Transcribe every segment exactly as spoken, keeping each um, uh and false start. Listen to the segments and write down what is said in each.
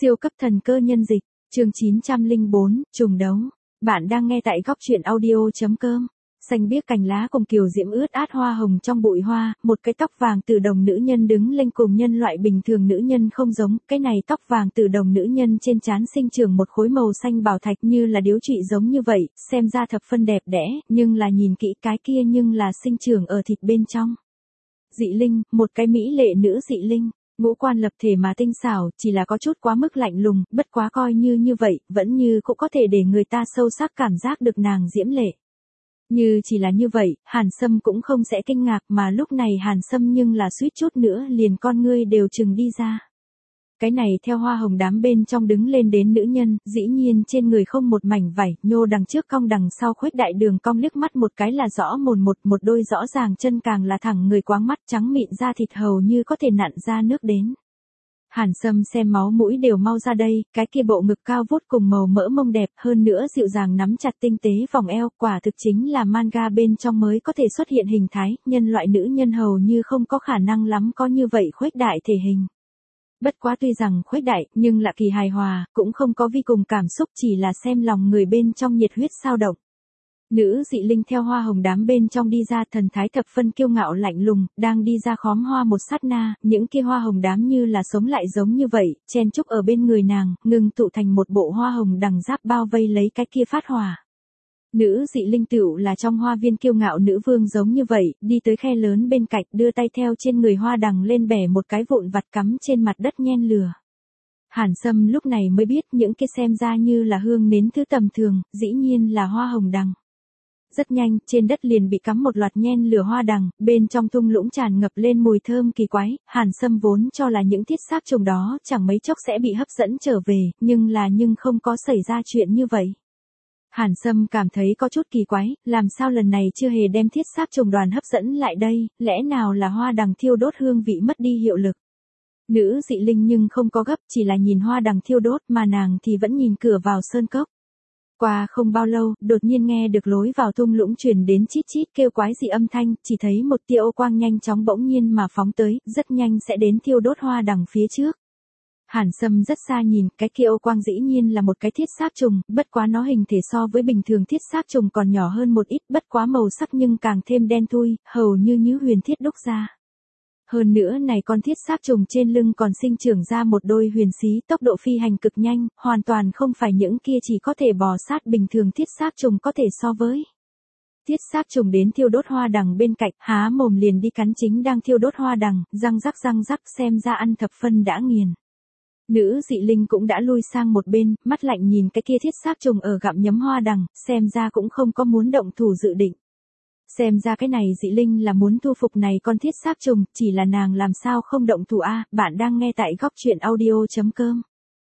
Siêu cấp thần cơ nhân dịch, chương chín trăm lẻ bốn, trùng đấu. Bạn đang nghe tại góc truyện audio.com. Xanh biếc cành lá cùng kiều diễm ướt át hoa hồng trong bụi hoa, một cái tóc vàng từ đồng nữ nhân đứng lên cùng nhân loại bình thường nữ nhân không giống, cái này tóc vàng từ đồng nữ nhân trên trán sinh trưởng một khối màu xanh bảo thạch như là điếu trụy giống như vậy, xem ra thập phân đẹp đẽ, nhưng là nhìn kỹ cái kia nhưng là sinh trưởng ở thịt bên trong. Dị linh, một cái mỹ lệ nữ dị linh. Ngũ quan lập thể mà tinh xảo, chỉ là có chút quá mức lạnh lùng, bất quá coi như như vậy, vẫn như cũng có thể để người ta sâu sắc cảm giác được nàng diễm lệ. Như chỉ là như vậy, Hàn Sâm cũng không sẽ kinh ngạc mà lúc này Hàn Sâm nhưng là suýt chút nữa liền con ngươi đều trừng đi ra. Cái này theo hoa hồng đám bên trong đứng lên đến nữ nhân, dĩ nhiên trên người không một mảnh vảy, nhô đằng trước cong đằng sau khuếch đại đường cong liếc mắt một cái là rõ mồn một, một đôi rõ ràng chân càng là thẳng người quáng mắt trắng mịn da thịt hầu như có thể nặn ra nước đến. Hàn Sâm xem máu mũi đều mau ra đây, cái kia bộ ngực cao vút cùng màu mỡ mông đẹp hơn nữa dịu dàng nắm chặt tinh tế vòng eo, quả thực chính là manga bên trong mới có thể xuất hiện hình thái, nhân loại nữ nhân hầu như không có khả năng lắm có như vậy khuếch đại thể hình. Bất quá tuy rằng khuếch đại, nhưng lạ kỳ hài hòa, cũng không có vi cùng cảm xúc chỉ là xem lòng người bên trong nhiệt huyết sao động. Nữ dị linh theo hoa hồng đám bên trong đi ra thần thái thập phân kiêu ngạo lạnh lùng, đang đi ra khóm hoa một sát na, những kia hoa hồng đám như là sống lại giống như vậy, chen chúc ở bên người nàng, ngừng tụ thành một bộ hoa hồng đằng giáp bao vây lấy cái kia phát hỏa. Nữ dị linh tựu là trong hoa viên kiêu ngạo nữ vương giống như vậy, đi tới khe lớn bên cạnh đưa tay theo trên người hoa đằng lên bẻ một cái vụn vặt cắm trên mặt đất nhen lửa. Hàn Sâm lúc này mới biết những cái xem ra như là hương nến thứ tầm thường, dĩ nhiên là hoa hồng đằng. Rất nhanh, trên đất liền bị cắm một loạt nhen lửa hoa đằng, bên trong thung lũng tràn ngập lên mùi thơm kỳ quái, Hàn Sâm vốn cho là những thiết xác trùng đó chẳng mấy chốc sẽ bị hấp dẫn trở về, nhưng là nhưng không có xảy ra chuyện như vậy. Hàn Sâm cảm thấy có chút kỳ quái, làm sao lần này chưa hề đem thiết xác trùng đoàn hấp dẫn lại đây, lẽ nào là hoa đằng thiêu đốt hương vị mất đi hiệu lực. Nữ dị linh nhưng không có gấp, chỉ là nhìn hoa đằng thiêu đốt mà nàng thì vẫn nhìn cửa vào sơn cốc. Qua không bao lâu, đột nhiên nghe được lối vào thung lũng truyền đến chít chít kêu quái dị âm thanh, chỉ thấy một tia ô quang nhanh chóng bỗng nhiên mà phóng tới, rất nhanh sẽ đến thiêu đốt hoa đằng phía trước. Hàn Sâm rất xa nhìn, cái kia ô quang dĩ nhiên là một cái thiết xác trùng, bất quá nó hình thể so với bình thường thiết xác trùng còn nhỏ hơn một ít, bất quá màu sắc nhưng càng thêm đen thui, hầu như như huyền thiết đúc ra. Hơn nữa này con thiết xác trùng trên lưng còn sinh trưởng ra một đôi huyền xí, tốc độ phi hành cực nhanh, hoàn toàn không phải những kia chỉ có thể bò sát bình thường thiết xác trùng có thể so với. Thiết xác trùng đến thiêu đốt hoa đằng bên cạnh, há mồm liền đi cắn chính đang thiêu đốt hoa đằng, răng rắc răng rắc xem ra ăn thập phân đã nghiền. Nữ dị linh cũng đã lui sang một bên, mắt lạnh nhìn cái kia thiết xác trùng ở gặm nhấm hoa đằng, xem ra cũng không có muốn động thủ dự định. Xem ra cái này dị linh là muốn thu phục này con thiết xác trùng, chỉ là nàng làm sao không động thủ a, bạn đang nghe tại góc truyện audio.com.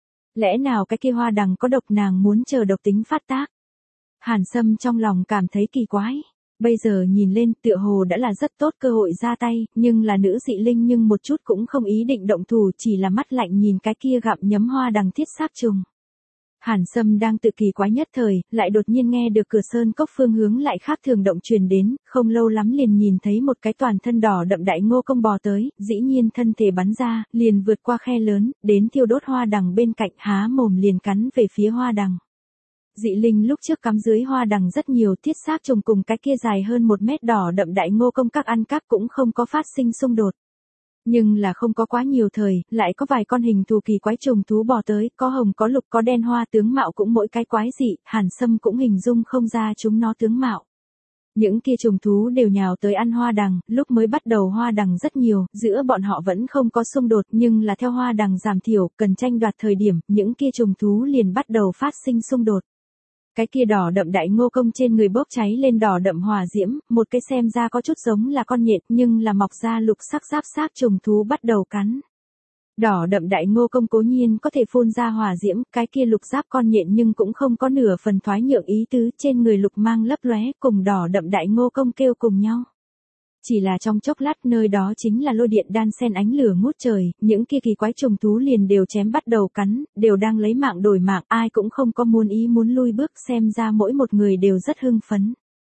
Lẽ nào cái kia hoa đằng có độc nàng muốn chờ độc tính phát tác? Hàn Sâm trong lòng cảm thấy kỳ quái. Bây giờ nhìn lên tựa hồ đã là rất tốt cơ hội ra tay, nhưng là nữ dị linh nhưng một chút cũng không ý định động thủ chỉ là mắt lạnh nhìn cái kia gặm nhấm hoa đằng thiết xác trùng. Hàn Sâm đang tự kỳ quái nhất thời, lại đột nhiên nghe được cửa sơn cốc phương hướng lại khác thường động truyền đến, không lâu lắm liền nhìn thấy một cái toàn thân đỏ đậm đại ngô công bò tới, dĩ nhiên thân thể bắn ra, liền vượt qua khe lớn, đến thiêu đốt hoa đằng bên cạnh há mồm liền cắn về phía hoa đằng. Dị linh lúc trước cắm dưới hoa đằng rất nhiều thiết xác trùng cùng cái kia dài hơn một mét đỏ đậm đại ngô công các ăn các cũng không có phát sinh xung đột. Nhưng là không có quá nhiều thời, lại có vài con hình thù kỳ quái trùng thú bò tới, có hồng có lục có đen hoa tướng mạo cũng mỗi cái quái dị, Hàn Sâm cũng hình dung không ra chúng nó tướng mạo. Những kia trùng thú đều nhào tới ăn hoa đằng, lúc mới bắt đầu hoa đằng rất nhiều, giữa bọn họ vẫn không có xung đột nhưng là theo hoa đằng giảm thiểu, cần tranh đoạt thời điểm, những kia trùng thú liền bắt đầu phát sinh xung đột. Cái kia đỏ đậm đại ngô công trên người bốc cháy lên đỏ đậm hỏa diễm, một cái xem ra có chút giống là con nhện nhưng là mọc ra lục sắc giáp xác trùng thú bắt đầu cắn. Đỏ đậm đại ngô công cố nhiên có thể phun ra hỏa diễm, cái kia lục giáp con nhện nhưng cũng không có nửa phần thoái nhượng ý tứ, trên người lục mang lấp lóe cùng đỏ đậm đại ngô công kêu cùng nhau. Chỉ là trong chốc lát nơi đó chính là lôi điện đan xen ánh lửa ngút trời, những kia kỳ quái trùng thú liền đều chém bắt đầu cắn, đều đang lấy mạng đổi mạng, ai cũng không có muốn ý muốn lui bước, xem ra mỗi một người đều rất hưng phấn.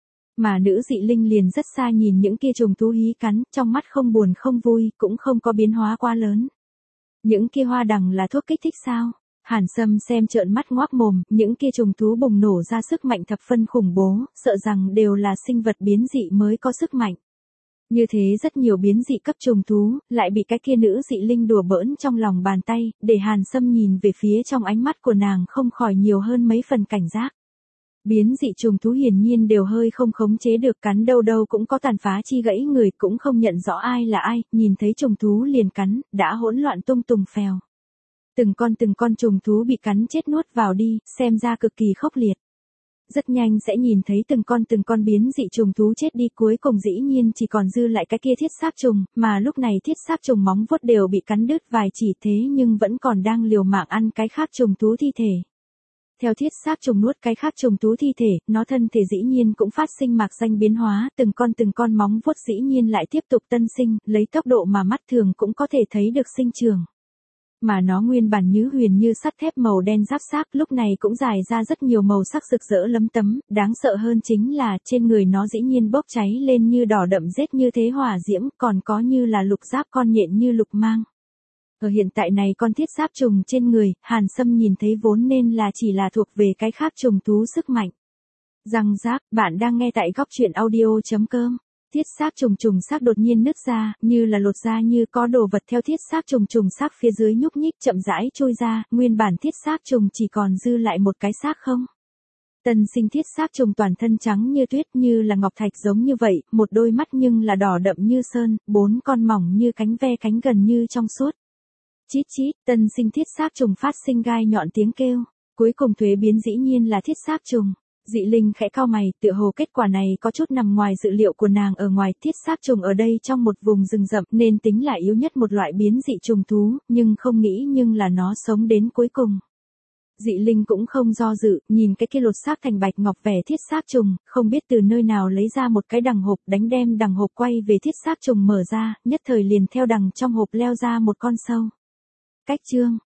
Mà nữ dị linh liền rất xa nhìn những kia trùng thú hí cắn, trong mắt không buồn không vui, cũng không có biến hóa quá lớn. Những kia hoa đằng là thuốc kích thích sao? Hàn Sâm xem trợn mắt ngoác mồm, những kia trùng thú bùng nổ ra sức mạnh thập phân khủng bố, sợ rằng đều là sinh vật biến dị mới có sức mạnh. Như thế rất nhiều biến dị cấp trùng thú, lại bị cái kia nữ dị linh đùa bỡn trong lòng bàn tay, để Hàn Sâm nhìn về phía trong ánh mắt của nàng không khỏi nhiều hơn mấy phần cảnh giác. Biến dị trùng thú hiển nhiên đều hơi không khống chế được, cắn đâu đâu cũng có tàn phá chi gãy người, cũng không nhận rõ ai là ai, nhìn thấy trùng thú liền cắn, đã hỗn loạn tung tùng phèo. Từng con từng con trùng thú bị cắn chết nuốt vào đi, xem ra cực kỳ khốc liệt. Rất nhanh sẽ nhìn thấy từng con từng con biến dị trùng thú chết đi, cuối cùng dĩ nhiên chỉ còn dư lại cái kia thiết xác trùng, mà lúc này thiết xác trùng móng vuốt đều bị cắn đứt vài chỉ, thế nhưng vẫn còn đang liều mạng ăn cái khác trùng thú thi thể. Theo thiết xác trùng nuốt cái khác trùng thú thi thể, nó thân thể dĩ nhiên cũng phát sinh mạc danh biến hóa, từng con từng con móng vuốt dĩ nhiên lại tiếp tục tân sinh, lấy tốc độ mà mắt thường cũng có thể thấy được sinh trưởng. Mà nó nguyên bản như huyền như sắt thép màu đen giáp xác, lúc này cũng dài ra rất nhiều màu sắc rực rỡ lấm tấm, đáng sợ hơn chính là trên người nó dĩ nhiên bốc cháy lên như đỏ đậm rết như thế hỏa diễm, còn có như là lục giáp con nhện như lục mang. Ở hiện tại này con thiết giáp trùng trên người, Hàn Sâm nhìn thấy vốn nên là chỉ là thuộc về cái khác trùng thú sức mạnh. Răng rác, bạn đang nghe tại góc truyện audio chấm com. Thiết xác trùng trùng xác đột nhiên nứt ra, như là lột ra, như có đồ vật theo thiết xác trùng trùng xác phía dưới nhúc nhích chậm rãi trôi ra, nguyên bản thiết xác trùng chỉ còn dư lại một cái xác không. Tân sinh thiết xác trùng toàn thân trắng như tuyết, như là ngọc thạch giống như vậy, một đôi mắt nhưng là đỏ đậm như sơn, bốn con mỏng như cánh ve cánh gần như trong suốt. Chít chít, tân sinh thiết xác trùng phát sinh gai nhọn tiếng kêu, cuối cùng thuế biến dĩ nhiên là thiết xác trùng. Dị linh khẽ cau mày, tựa hồ kết quả này có chút nằm ngoài dự liệu của nàng. Ở ngoài thiết xác trùng ở đây trong một vùng rừng rậm nên tính là yếu nhất một loại biến dị trùng thú, nhưng không nghĩ nhưng là nó sống đến cuối cùng. Dị linh cũng không do dự, nhìn cái kia lột xác thành bạch ngọc vẻ thiết xác trùng, không biết từ nơi nào lấy ra một cái đằng hộp, đánh đem đằng hộp quay về thiết xác trùng mở ra, nhất thời liền theo đằng trong hộp leo ra một con sâu. Cách chương